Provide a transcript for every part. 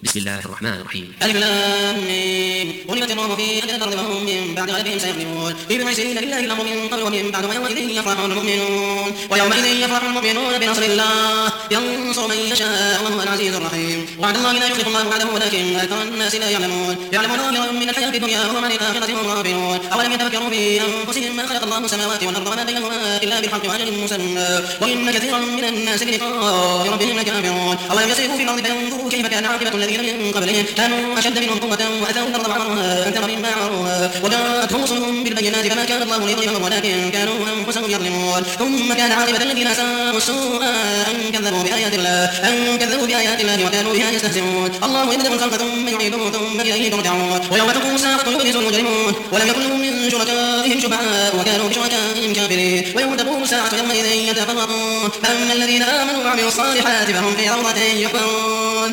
بسم الله الرحمن الرحيم. ألف لام ميم. غلبت الروم في أدنى الأرض وهم من بعد غلبهم سيغلبون في بضع سنين لله الأمر من قبل ومن بعد ويومئذ يفرح المؤمنون بنصر الله ينصر من يشاء وهو العزيز الرحيم. وعد الله لا يخلف الله وعده ولكن أكثر الناس لا يعلمون ظاهرا من الحياة الدنيا وهم عن الآخرة هم غافلون. أولم يتفكروا في أنفسهم ما خلق الله السماوات والأرض وما بينهما إلا بالحق وأجل مسمى وإن كثيرا من الناس بلقاء ربهم لكافرون. أولم يسيروا في الأرض فينظروا كيف كان عاقبة الذين من قبلهم كانوا أشد منهم قوة وأتاهم الأرض وعمروها أكثر مما عمروها وجاءتهم رسلهم بالبينات فما كان الله ليظلمهم ولكن كانوا أنفسهم يظلمون. ثم كان عاقبة الذين أساءوا السوء أن كذبوا بآيات الله وكانوا بها يستهزئون. الله يبدأ الخلق ثم يعيده ثم إليه ترجعون. ويوم تقوم الساعة يبلس المجرمون ولم يكن لهم من شركائهم شفعاء وكانوا بشركائهم كافرين. ويوم تقوم الساعة يومئذ يتفرقون فأما الذين آمنوا وعملوا الصالحات فهم في روضة يحبرون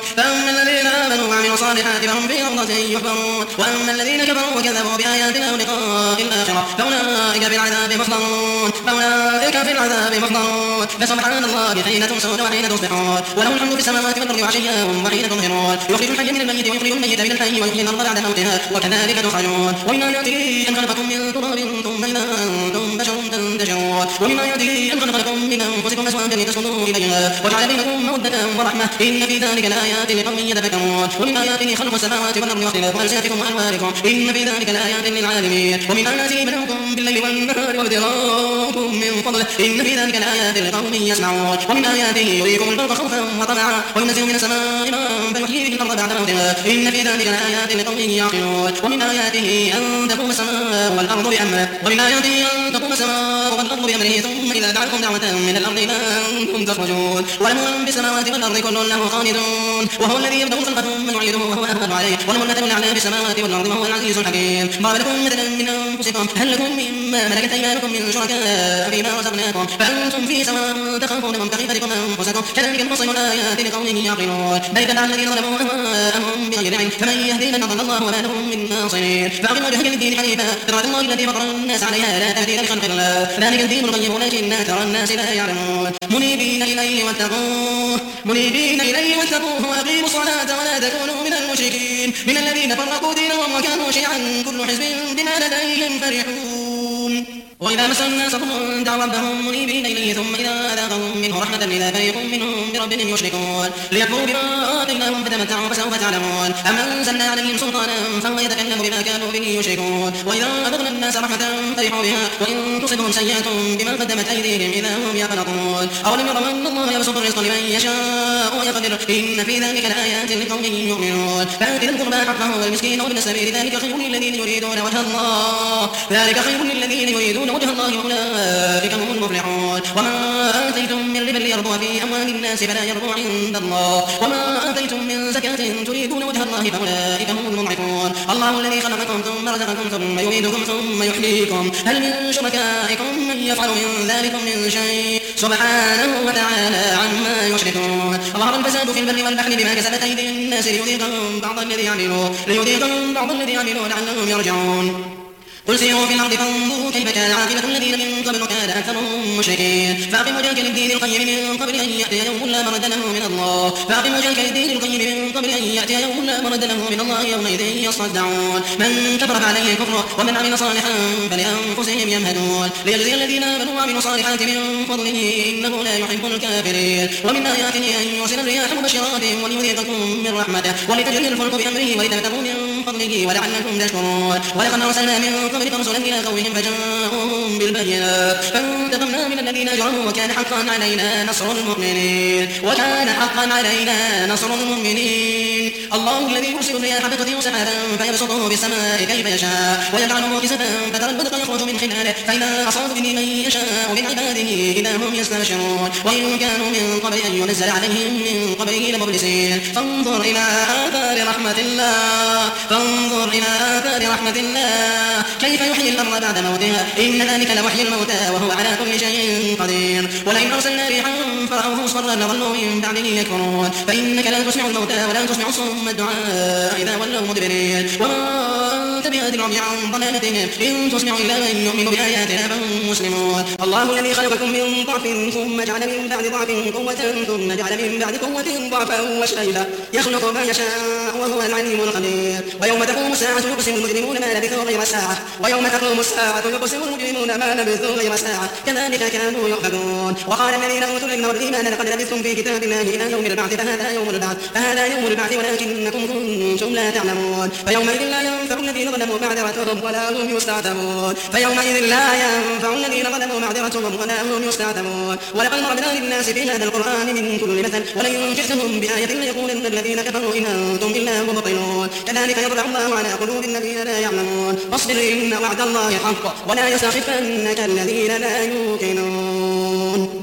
وأما الذين كفروا وكذبوا بآياتنا ولقاء الآخرة فأولئك في العذاب محضرون. فسبحان الله حين تمسون وحين تصبحون وله الحمد في السماوات والأرض وعشيا وحين تظهرون. يخرج الحي من الميت ويخرج الميت من الحي ويحيي الأرض بعد موتها وكذلك تخرجون. ومن آياته أن خلقكم من تراب ثم إذا أنتم بشر تنتشرون. ومن آياته أن خلق لكم من أنفسكم أزواجا لتسكنوا إليها وجعل بينكم مودة ورحمة إن في ذلك لآيات لقوم يتفكرون. ومن آياته خلق السماوات والأرض واختلاف ألسنتكم وألوانكم إن في ذلك لآيات للعالمين. ومن آياته منامكم بالليل والنهار وابتغاؤكم من فضله إن في ذلك لآيات لقوم يسمعون. ومن آياته يريكم البرق خوفا وطمعا وينزل من السماء ماء فيحيي به الأرض بعد موتها إن في ذلك لآيات لقوم يعقلون. ومن آياته أن تقوم السماء والأرض بأمره ثم إذا دعاكم دعوة من الأرض إذا أنتم تخرجون. وله من في السماوات والأرض كل له قانتون. وهو الذي يبدأ الخلق ثم يعيده وهو أهون عليه وله المثل الأعلى في السماوات والأرض وهو العزيز الحكيم. ضرب لكم مثلا من أنفسكم هل لكم مما ملكت أيمانكم من شركاء فيما رزقناكم فأنتم فيه سواء تخافونهم كخيفتكم أنفسكم كذلك نفصل الآيات لقوم يعقلون. بل كذب الذين ظلموا أهواءهم بغير علم فمن يهدي من أضل الله وما لهم من ناصرين. فأقم وجهك للدين حنيفا فطرة الله التي فطر الناس عليها لا تبديل لخلق الله ذلك الدين القيم ولكن أكثر الناس لا يعلمون. منيبين إليه واتقوه وأقيموا الصلاة ولا تكونوا من المشركين من الذين فرقوا دينهم وكانوا شيعا كل حزب بما لديهم فرحون. وإذا مس الناس ضر دعوا ربهم منيبين إليه ثم إذا أذاقهم منه رحمة إذا فريق منهم بربهم يشركون ليكفروا بما آتيناهم فتمتعوا فسوف تعلمون. أم أنزلنا عليهم سلطانا فهو يتكلم بما كانوا به يشركون. وإذا أذقنا الناس رحمة فرحوا بها وإن تصبهم سيئة بما قدمت أيديهم إذا هم يقنطون. أولم يروا أن الله يبسط الرزق لمن يشاء ويقدر إن في ذلك لآيات لقوم يؤمنون. فآت ذا القربى حقه والمسكين وابن السبيل ذلك خير للذين يريدون وجه الله وأولئك هم المفلحون. وما آتيتم من ربا ليربو في أموال الناس فلا يربو عند الله وما آتيتم من زكاة تريدون وجه الله فأولئك هم المضعفون. الله الذي خلقكم ثم رزقكم ثم يميتكم ثم يحييكم هل من شركائكم من يفعل من ذلك من شيء سبحانه وتعالى عما يشركون. ظهر الفساد في البر والبحر بما كسبت أيدي الناس ليذيقهم بعض الذي عملوا لعلهم يرجعون. قل سيروا في الأرض فانظروا كيف كان عاقبة الذين من قبل كان أكثرهم مشركين. فأقم وجهك للدين القيم من قبل أن يأتي يوم لا مرد له من الله يومئذ يصدعون. من كفر فعليه كفره ومن عمل صالحا فلأنفسهم يمهدون ليجزي الذين آمنوا وعملوا الصالحات من فضله إنه لا يحب الكافرين. ومن آياته أن يرسل الرياح مبشرات وليذيقكم من رحمته ولتجري الفلك بأمره ولتبتغوا من فضله ولعلكم تشكرون. ولقد أرسلنا من قبلك رسلا إلى قومهم فجاءوهم بالبينات فانتقمنا من الذين أجرموا وكان حقا علينا نصر المؤمنين. الله الذي يرسل الرياح فتثير سحابا فيبسطه في السماء كيف يشاء ويجعله كسفا فترى البرق يخرج من خلاله فإذا أصاب به من يشاء من عباده إذا هم يستبشرون. وإن كانوا من قبل أن ينزل عليهم من قبله لمبلسين. فانظر إلى آثار رحمة الله كيف يحيي الأرض بعد موتها إن ذلك لوحي الموتى وهو على كل شيء قدير. ولئن أرسلنا ريحا فرأوه مصفرا لظلوا من بعده يكفرون. فإنك لا تسمع الموتى ولا تسمع الصم الدعاء إذا ولوا مدبرين. وما كنت بهاد العمي عن ضلالتهم إن تسمع إلا من يؤمن بآياتنا فهم مسلمون. الله الذي خلقكم من ضعف ثم جعل من بعد ضعف قوة ثم جعل من بعد قوة ضعفا وشيبا يخلق ما يشاء وهو العليم الخبير. ويوم تقوم الساعة يقسم المجرمون ما لبثوا غير ساعة ويوم تقوم الساعة يقسم المجرمون ما لبثوا غير ساعة كذلك كانوا يؤفكون. وقال الذين أوتوا العلم والإيمان لقد لبثتم في كتاب الله إلى يوم البعث فهذا يوم البعث ولكنكم كنتم لا تعلمون. فيومئذ لا ينفع الذين ظلموا معذرتهم ولا هم يستعتبون. ولقد ضربنا للناس في هذا القرآن من كل مثل ولئن جئتهم بآية ليقولن الذين كفروا إن أنتم إلا مبطلون. كذلك يطبع الله على قلوب الذين لا يعلمون. فاصبر إن وعد الله حق ولا يستخفنك الذين لا يوقنون.